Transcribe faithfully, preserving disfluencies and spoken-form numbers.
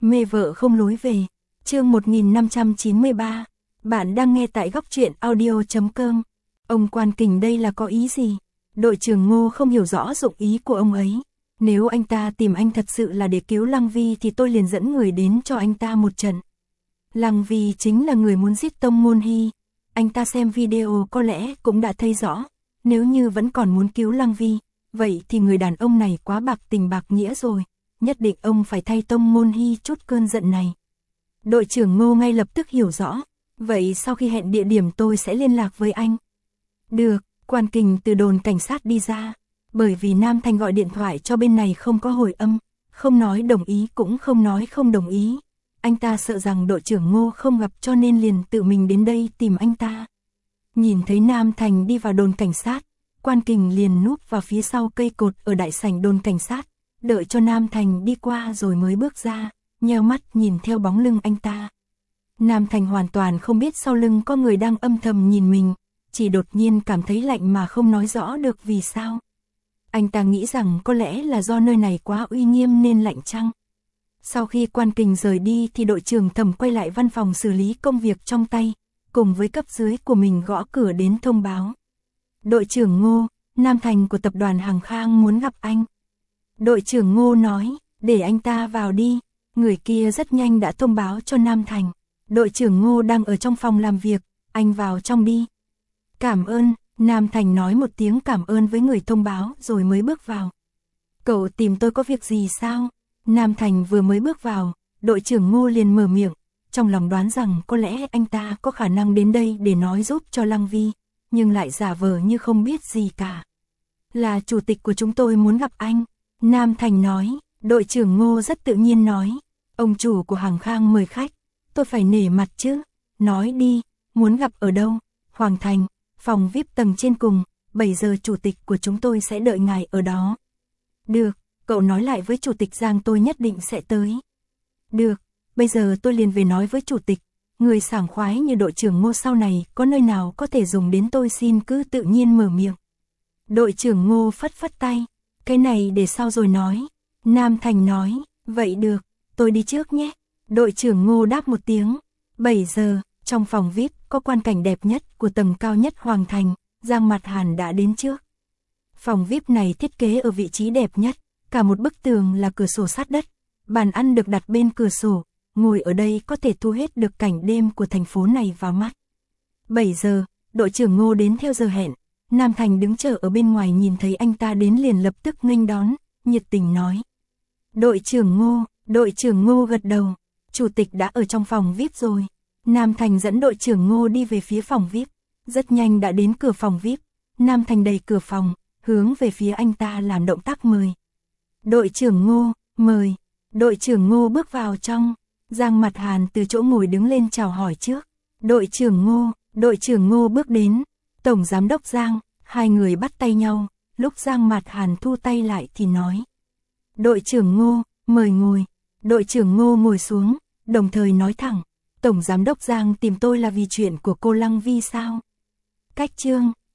Mê vợ không lối về. Chương một nghìn năm trăm chín mươi ba. Bạn đang nghe tại góc truyện audio chấm com. Ông Quan Kình đây là có ý gì? Đội trưởng Ngô không hiểu rõ dụng ý của ông ấy. Nếu anh ta tìm anh thật sự là để cứu Lăng Vi thì tôi liền dẫn người đến cho anh ta một trận. Lăng Vi chính là người muốn giết Tông Môn Hy. Anh ta xem video có lẽ cũng đã thấy rõ. Nếu như vẫn còn muốn cứu Lăng Vi, vậy thì người đàn ông này quá bạc tình bạc nghĩa rồi. Nhất định ông phải thay Tông Môn Hy chút cơn giận này. Đội trưởng Ngô ngay lập tức hiểu rõ. Vậy sau khi hẹn địa điểm tôi sẽ liên lạc với anh. Được, Quan Kình từ đồn cảnh sát đi ra. Bởi vì Nam Thành gọi điện thoại cho bên này không có hồi âm, không nói đồng ý cũng không nói không đồng ý. Anh ta sợ rằng đội trưởng Ngô không gặp cho nên liền tự mình đến đây tìm anh ta. Nhìn thấy Nam Thành đi vào đồn cảnh sát, Quan Kình liền núp vào phía sau cây cột ở đại sảnh đồn cảnh sát, đợi cho Nam Thành đi qua rồi mới bước ra, nheo mắt nhìn theo bóng lưng anh ta. Nam Thành hoàn toàn không biết sau lưng có người đang âm thầm nhìn mình, chỉ đột nhiên cảm thấy lạnh mà không nói rõ được vì sao. Anh ta nghĩ rằng có lẽ là do nơi này quá uy nghiêm nên lạnh chăng. Sau khi Quan Kình rời đi thì đội trưởng Thẩm quay lại văn phòng xử lý công việc trong tay, cùng với cấp dưới của mình gõ cửa đến thông báo. Đội trưởng Ngô, Nam Thành của tập đoàn Hàng Khang muốn gặp anh. Đội trưởng Ngô nói, để anh ta vào đi. Người kia rất nhanh đã thông báo cho Nam Thành. Đội trưởng Ngô đang ở trong phòng làm việc, anh vào trong đi. Cảm ơn, Nam Thành nói một tiếng cảm ơn với người thông báo rồi mới bước vào. Cậu tìm tôi có việc gì sao? Nam Thành vừa mới bước vào, đội trưởng Ngô liền mở miệng, trong lòng đoán rằng có lẽ anh ta có khả năng đến đây để nói giúp cho Lăng Vi, nhưng lại giả vờ như không biết gì cả. Là chủ tịch của chúng tôi muốn gặp anh, Nam Thành nói. Đội trưởng Ngô rất tự nhiên nói, ông chủ của Hàng Khang mời khách, tôi phải nể mặt chứ. Nói đi, muốn gặp ở đâu? Hoàng Thành, phòng vi ai pi tầng trên cùng, bảy giờ chủ tịch của chúng tôi sẽ đợi ngài ở đó. Được, cậu nói lại với chủ tịch Giang tôi nhất định sẽ tới. Được, bây giờ tôi liền về nói với chủ tịch, người sảng khoái như đội trưởng Ngô sau này có nơi nào có thể dùng đến tôi xin cứ tự nhiên mở miệng. Đội trưởng Ngô phất phất tay, cái này để sau rồi nói. Nam Thành nói, vậy được, tôi đi trước nhé. Đội trưởng Ngô đáp một tiếng. bảy giờ, trong phòng vi ai pi có quan cảnh đẹp nhất của tầng cao nhất Hoàng Thành, Giang Mặt Hàn đã đến trước. Phòng vi ai pi này thiết kế ở vị trí đẹp nhất, cả một bức tường là cửa sổ sát đất, bàn ăn được đặt bên cửa sổ, ngồi ở đây có thể thu hết được cảnh đêm của thành phố này vào mắt. bảy giờ, đội trưởng Ngô đến theo giờ hẹn, Nam Thành đứng chờ ở bên ngoài nhìn thấy anh ta đến liền lập tức nghênh đón, nhiệt tình nói. Đội trưởng Ngô, đội trưởng Ngô gật đầu, chủ tịch đã ở trong phòng vi ai pi rồi. Nam Thành dẫn đội trưởng Ngô đi về phía phòng vi ai pi, rất nhanh đã đến cửa phòng vi ai pi. Nam Thành đẩy cửa phòng, hướng về phía anh ta làm động tác mời. Đội trưởng Ngô, mời. Đội trưởng Ngô bước vào trong, Giang Mặt Hàn từ chỗ ngồi đứng lên chào hỏi trước. Đội trưởng Ngô, đội trưởng Ngô bước đến, tổng giám đốc Giang, hai người bắt tay nhau, lúc Giang Mặt Hàn thu tay lại thì nói. Đội trưởng Ngô, mời ngồi. Đội trưởng Ngô ngồi xuống, đồng thời nói thẳng, tổng giám đốc Giang tìm tôi là vì chuyện của cô Lăng Vi sao? Cách chương,